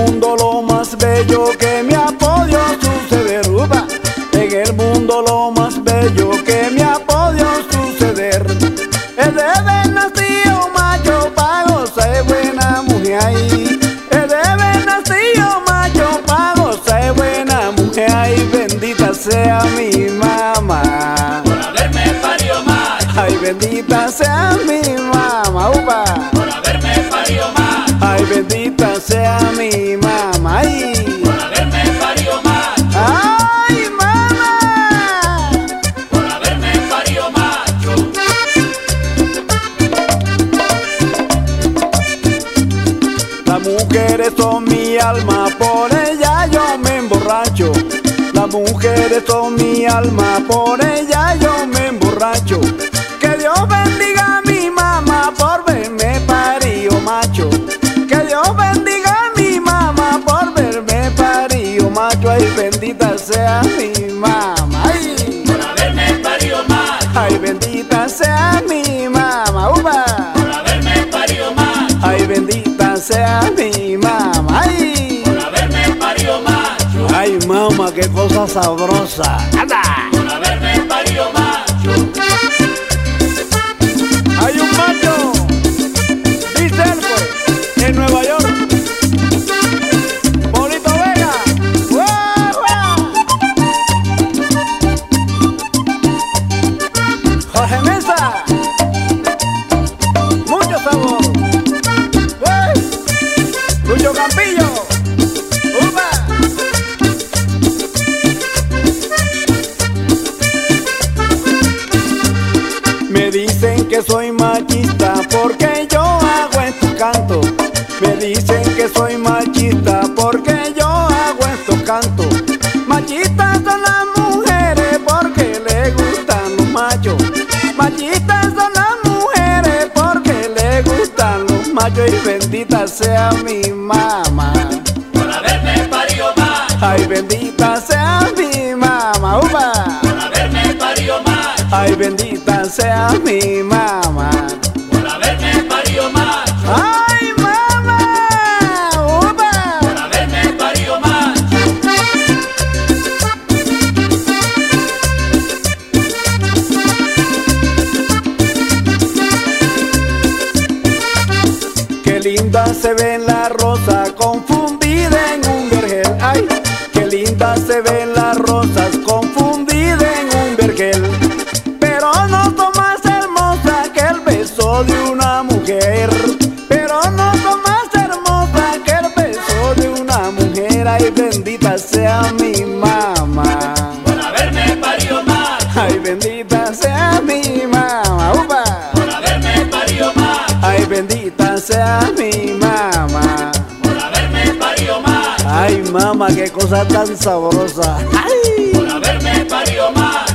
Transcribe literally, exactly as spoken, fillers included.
mundo lo más bello que me ha podido suceder, upa. En el mundo lo más bello que me ha podido suceder es de haber nacido macho pa' gozar de buena mujer ahí. Es de haber nacido macho pa' gozar de buena mujer ahí. Bendita sea mi mamá por haberme parido macho. Ay, bendita sea mi mamá, upa. Por haberme parido macho. Ay, bendita sea mi mamá, ay. Por haberme parido macho. Ay, mamá. Por haberme parido macho. Las mujeres son mi alma, por ella yo me emborracho. Las mujeres son mi alma, por ella yo me emborracho. Que Dios bendiga a mi mamá por verme parido macho. Que Dios bendiga a mi mamá por verme parido macho. Ay, bendita sea mi mamá, ay. Por haberme parido macho. Ay, bendita sea mi mamá, upa. Por haberme parido macho. Ay, bendita sea mi mamá, ay. Por haberme parido macho. Ay, mamá, qué cosa sabrosa. ¡Anda! Por haberme parido macho. Hay un macho, dice él pues, en Nueva York. Bonito Vega. ¡Guau, guau! Jorge Mesa. Mucho sabor. ¡Uy! Lucho Campillo. ¡Upa! Me dicen que soy machista porque yo hago estos cantos. Me dicen que soy machista porque yo hago estos cantos. Machistas son las mujeres porque les gustan los machos. Machistas son las mujeres porque les gustan los machos. Y bendita sea mi mamá. Por haberme parido macho. Ay, bendita sea mi mamá, upa. Por haberme parido macho. Ay, bendita sea mi mamá. Por haberme parido macho. Ay, mamá, upa. Por haberme parido macho. Qué linda se ve la rosa confundida en un vergel. Ay, qué linda se ven las rosas confundidas en un vergel. Pero no son más hermosas que el beso de una mujer. Pero no son más hermosas que el beso de una mujer. Ay, bendita sea mi mamá. Por haberme parido macho. Ay, bendita sea mi mamá, upa. Por haberme parido macho. Ay, bendita sea mi mamá. Por haberme parido macho. Ay, mamá, qué cosa tan sabrosa. Ay. Por haberme parido macho.